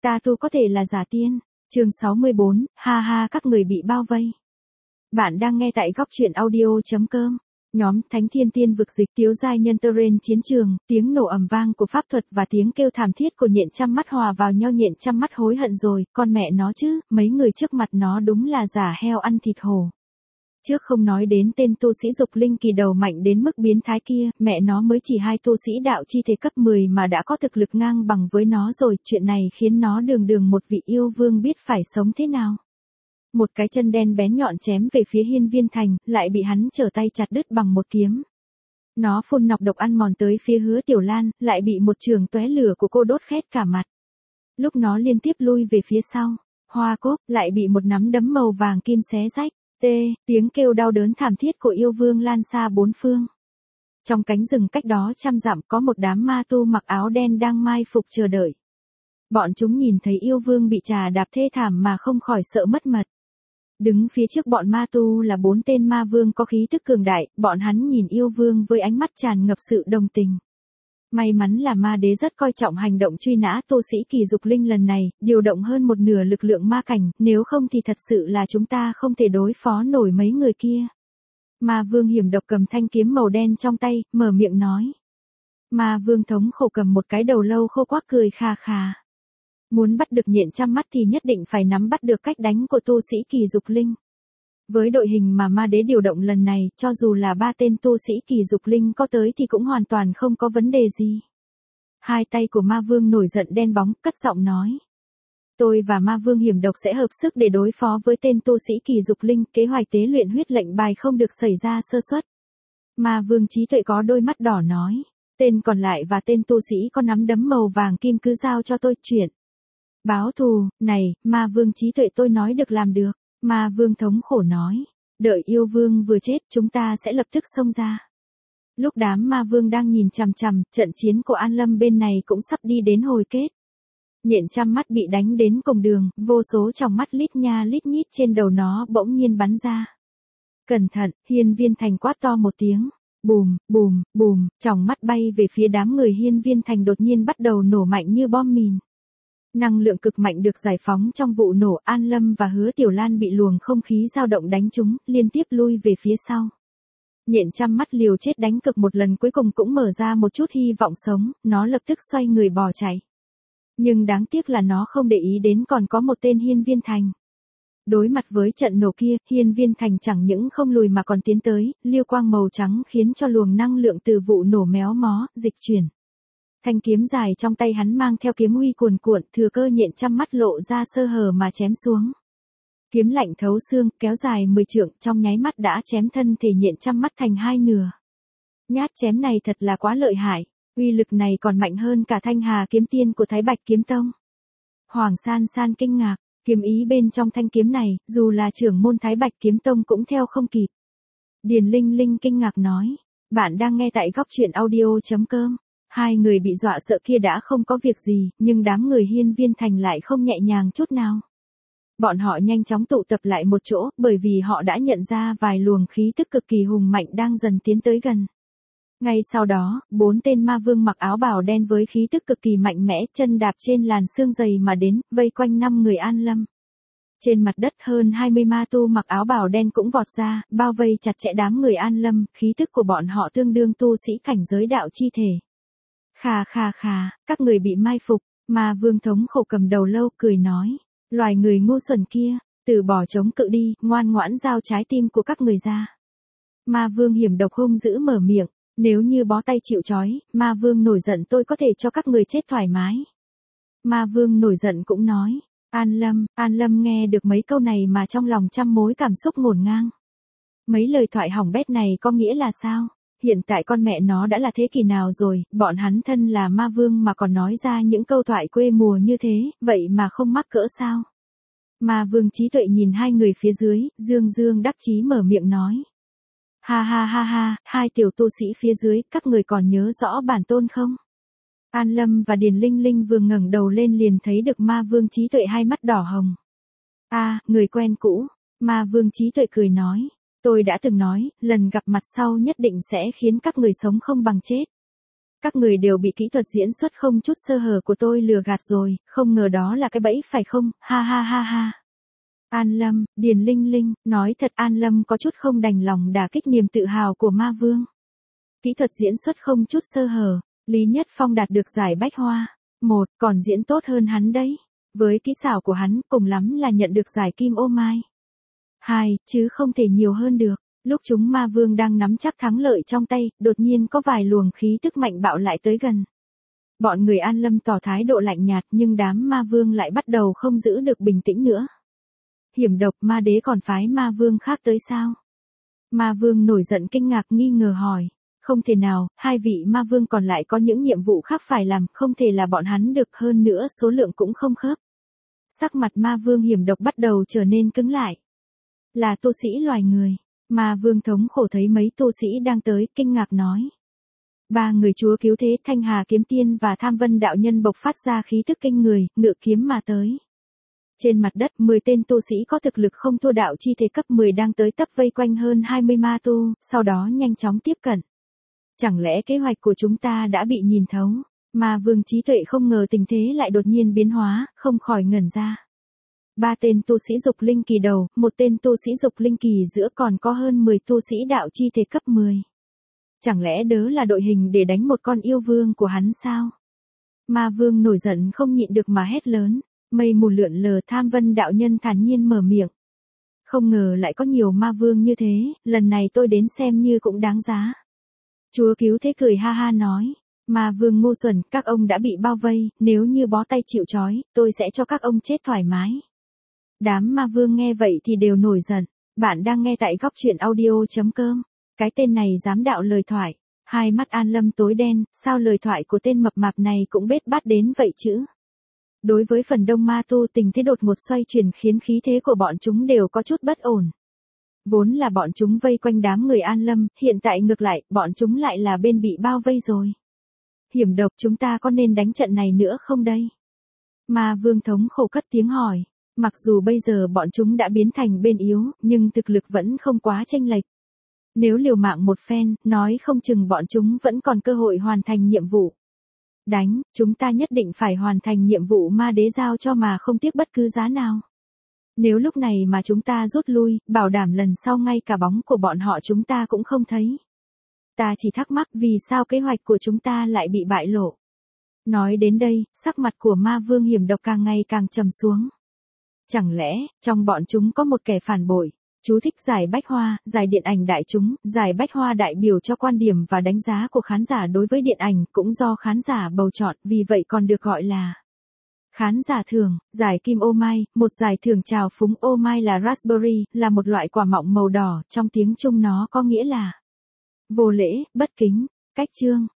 Ta tu có thể là giả tiên. Chương 64, ha ha các người bị bao vây. Bạn đang nghe tại góc truyện audio.com. Nhóm Thánh Thiên Tiên vực dịch Tiếu giai nhân Teren chiến trường, tiếng nổ ầm vang của pháp thuật và tiếng kêu thảm thiết của Nhện Trăm Mắt hòa vào nhau. Nhện Trăm Mắt hối hận rồi, con mẹ nó chứ, mấy người trước mặt nó đúng là giả heo ăn thịt hổ. Trước không nói đến tên tu sĩ dục linh kỳ đầu mạnh đến mức biến thái kia, mẹ nó mới chỉ 2 tu sĩ đạo chi thể cấp 10 mà đã có thực lực ngang bằng với nó rồi, chuyện này khiến nó đường một vị yêu vương biết phải sống thế nào. Một cái chân đen bén nhọn chém về phía Hiên Viên Thành, lại bị hắn trở tay chặt đứt bằng một kiếm. Nó phun nọc độc ăn mòn tới phía Hứa Tiểu Lan, lại bị một trường tóe lửa của cô đốt khét cả mặt. Lúc nó liên tiếp lui về phía sau, Hoa Cốt lại bị một nắm đấm màu vàng kim xé rách. Tiếng kêu đau đớn thảm thiết của yêu vương lan xa bốn phương. Trong cánh rừng cách đó trăm dặm có một đám ma tu mặc áo đen đang mai phục chờ đợi. Bọn chúng nhìn thấy yêu vương bị trà đạp thê thảm mà không khỏi sợ mất mật. Đứng phía trước bọn ma tu là 4 tên ma vương có khí tức cường đại, bọn hắn nhìn yêu vương với ánh mắt tràn ngập sự đồng tình. May mắn là ma đế rất coi trọng hành động truy nã tu sĩ kỳ dục linh lần này, điều động hơn một nửa lực lượng ma cảnh, nếu không thì thật sự là chúng ta không thể đối phó nổi mấy người kia. Ma vương hiểm độc cầm thanh kiếm màu đen trong tay, mở miệng nói. Ma vương thống khổ cầm một cái đầu lâu khô quắc cười kha kha. Muốn bắt được Nhện Trăm Mắt thì nhất định phải nắm bắt được cách đánh của tu sĩ kỳ dục linh. Với đội hình mà ma đế điều động lần này, cho dù là 3 tên tu sĩ kỳ dục linh có tới thì cũng hoàn toàn không có vấn đề gì. 2 tay của ma vương nổi giận đen bóng, cất giọng nói. Tôi và ma vương hiểm độc sẽ hợp sức để đối phó với tên tu sĩ kỳ dục linh, kế hoạch tế luyện huyết lệnh bài không được xảy ra sơ suất. Ma vương trí tuệ có đôi mắt đỏ nói. Tên còn lại và tên tu sĩ có nắm đấm màu vàng kim cứ giao cho tôi chuyện. Báo thù, này, ma vương trí tuệ tôi nói được làm được. Ma vương thống khổ nói, đợi yêu vương vừa chết chúng ta sẽ lập tức xông ra. Lúc đám ma vương đang nhìn chằm chằm, trận chiến của An Lâm bên này cũng sắp đi đến hồi kết. Nhện Trăm Mắt bị đánh đến cùng đường, vô số tròng mắt lít nha lít nhít trên đầu nó bỗng nhiên bắn ra. Cẩn thận, Hiên Viên Thành quát to một tiếng. Bùm, bùm, bùm, tròng mắt bay về phía đám người Hiên Viên Thành đột nhiên bắt đầu nổ mạnh như bom mìn. Năng lượng cực mạnh được giải phóng trong vụ nổ, An Lâm và Hứa Tiểu Lan bị luồng không khí dao động đánh trúng, liên tiếp lui về phía sau. Nhện Trăm Mắt liều chết đánh cực một lần cuối cùng cũng mở ra một chút hy vọng sống, nó lập tức xoay người bỏ chạy. Nhưng đáng tiếc là nó không để ý đến còn có một tên Hiên Viên Thành. Đối mặt với trận nổ kia, Hiên Viên Thành chẳng những không lùi mà còn tiến tới, liêu quang màu trắng khiến cho luồng năng lượng từ vụ nổ méo mó, dịch chuyển. Thanh kiếm dài trong tay hắn mang theo kiếm uy cuồn cuộn, thừa cơ Nhện Trăm Mắt lộ ra sơ hở mà chém xuống. Kiếm lạnh thấu xương, kéo dài 10 trượng, trong nháy mắt đã chém thân thể Nhện Trăm Mắt thành 2 nửa. Nhát chém này thật là quá lợi hại, uy lực này còn mạnh hơn cả Thanh Hà kiếm tiên của Thái Bạch kiếm tông. Hoàng San San kinh ngạc, kiếm ý bên trong thanh kiếm này, dù là trưởng môn Thái Bạch kiếm tông cũng theo không kịp. Điền Linh Linh kinh ngạc nói, bạn đang nghe tại góc truyện audio.com. 2 người bị dọa sợ kia đã không có việc gì, nhưng đám người Hiên Viên Thành lại không nhẹ nhàng chút nào. Bọn họ nhanh chóng tụ tập lại một chỗ, bởi vì họ đã nhận ra vài luồng khí tức cực kỳ hùng mạnh đang dần tiến tới gần. Ngay sau đó, 4 tên ma vương mặc áo bào đen với khí tức cực kỳ mạnh mẽ, chân đạp trên làn xương dày mà đến, vây quanh 5 người An Lâm. Trên mặt đất hơn 20 ma tu mặc áo bào đen cũng vọt ra, bao vây chặt chẽ đám người An Lâm, khí tức của bọn họ tương đương tu sĩ cảnh giới đạo chi thể. Khà khà khà, các người bị mai phục, ma vương thống khổ cầm đầu lâu cười nói. Loài người ngu xuẩn kia, từ bỏ chống cự đi, ngoan ngoãn giao trái tim của các người ra. Ma vương hiểm độc hung dữ mở miệng, nếu như bó tay chịu trói, ma vương nổi giận tôi có thể cho các người chết thoải mái. Ma vương nổi giận cũng nói, An Lâm nghe được mấy câu này mà trong lòng trăm mối cảm xúc ngổn ngang. Mấy lời thoại hỏng bét này có nghĩa là sao? Hiện tại con mẹ nó đã là thế kỷ nào rồi, bọn hắn thân là ma vương mà còn nói ra những câu thoại quê mùa như thế, vậy mà không mắc cỡ sao? Ma vương trí tuệ nhìn 2 người phía dưới, dương đắc chí mở miệng nói. Ha ha ha ha, 2 tiểu tu sĩ phía dưới, các người còn nhớ rõ bản tôn không? An Lâm và Điền Linh Linh vừa ngẩng đầu lên liền thấy được ma vương trí tuệ 2 mắt đỏ hồng. Người quen cũ, ma vương trí tuệ cười nói. Tôi đã từng nói, lần gặp mặt sau nhất định sẽ khiến các người sống không bằng chết. Các người đều bị kỹ thuật diễn xuất không chút sơ hở của tôi lừa gạt rồi, không ngờ đó là cái bẫy phải không, ha ha ha ha. An Lâm, Điền Linh Linh, nói thật An Lâm có chút không đành lòng đả kích niềm tự hào của ma vương. Kỹ thuật diễn xuất không chút sơ hở, Lý Nhất Phong đạt được giải Bách Hoa. Một, còn diễn tốt hơn hắn đấy. Với kỹ xảo của hắn, cùng lắm là nhận được giải Kim Ô Mai. 2, chứ không thể nhiều hơn được. Lúc chúng ma vương đang nắm chắc thắng lợi trong tay, đột nhiên có vài luồng khí tức mạnh bạo lại tới gần. Bọn người An Lâm tỏ thái độ lạnh nhạt nhưng đám ma vương lại bắt đầu không giữ được bình tĩnh nữa. Hiểm độc ma đế còn phái ma vương khác tới sao? Ma vương nổi giận kinh ngạc nghi ngờ hỏi. Không thể nào, hai vị ma vương còn lại có những nhiệm vụ khác phải làm, không thể là bọn hắn được, hơn nữa số lượng cũng không khớp. Sắc mặt ma vương hiểm độc bắt đầu trở nên cứng lại. Là tu sĩ loài người. Ma vương thống khổ thấy mấy tu sĩ đang tới, kinh ngạc nói. Ba người chúa cứu thế Thanh Hà kiếm tiên và Tham Vân đạo nhân bộc phát ra khí tức kinh người, ngự kiếm mà tới. Trên mặt đất 10 tên tu sĩ có thực lực không thua đạo chi thể cấp 10 đang tới tấp vây quanh hơn 20 ma tu, sau đó nhanh chóng tiếp cận. Chẳng lẽ kế hoạch của chúng ta đã bị nhìn thấu? Ma vương trí tuệ không ngờ tình thế lại đột nhiên biến hóa, không khỏi ngẩn ra. 3 tên tu sĩ dục linh kỳ đầu, 1 tên tu sĩ dục linh kỳ giữa, còn có hơn 10 tu sĩ đạo chi thể cấp 10. Chẳng lẽ đó là đội hình để đánh một con yêu vương của hắn sao? Ma vương nổi giận không nhịn được mà hét lớn. Mây mù lượn lờ, Tham Vân đạo nhân thản nhiên mở miệng. Không ngờ lại có nhiều ma vương như thế, lần này tôi đến xem như cũng đáng giá. Chúa cứu thế cười ha ha nói. Ma vương ngu xuẩn, các ông đã bị bao vây, nếu như bó tay chịu trói, tôi sẽ cho các ông chết thoải mái. Đám ma vương nghe vậy thì đều nổi giận. Bạn đang nghe tại góc truyện audio.com. Cái tên này dám đạo lời thoại. Hai mắt An Lâm tối đen, sao lời thoại của tên mập mạp này cũng bết bát đến vậy chứ? Đối với phần đông ma tu, tình thế đột ngột xoay chuyển khiến khí thế của bọn chúng đều có chút bất ổn. Vốn là bọn chúng vây quanh đám người An Lâm, hiện tại ngược lại, bọn chúng lại là bên bị bao vây rồi. Hiểm độc, chúng ta có nên đánh trận này nữa không đây? Ma vương thống khổ cất tiếng hỏi. Mặc dù bây giờ bọn chúng đã biến thành bên yếu, nhưng thực lực vẫn không quá chênh lệch. Nếu liều mạng một phen, nói không chừng bọn chúng vẫn còn cơ hội hoàn thành nhiệm vụ. Đánh, chúng ta nhất định phải hoàn thành nhiệm vụ ma đế giao cho mà không tiếc bất cứ giá nào. Nếu lúc này mà chúng ta rút lui, bảo đảm lần sau ngay cả bóng của bọn họ chúng ta cũng không thấy. Ta chỉ thắc mắc vì sao kế hoạch của chúng ta lại bị bại lộ. Nói đến đây, sắc mặt của ma vương hiểm độc càng ngày càng trầm xuống. Chẳng lẽ, trong bọn chúng có một kẻ phản bội? Chú thích giải Bách Hoa, giải điện ảnh đại chúng, giải Bách Hoa đại biểu cho quan điểm và đánh giá của khán giả đối với điện ảnh, cũng do khán giả bầu chọn, vì vậy còn được gọi là khán giả thưởng. Giải Kim Ô Mai, một giải thưởng chào phúng. Ô Mai là raspberry, là một loại quả mọng màu đỏ, trong tiếng Trung nó có nghĩa là vô lễ, bất kính. Cách chương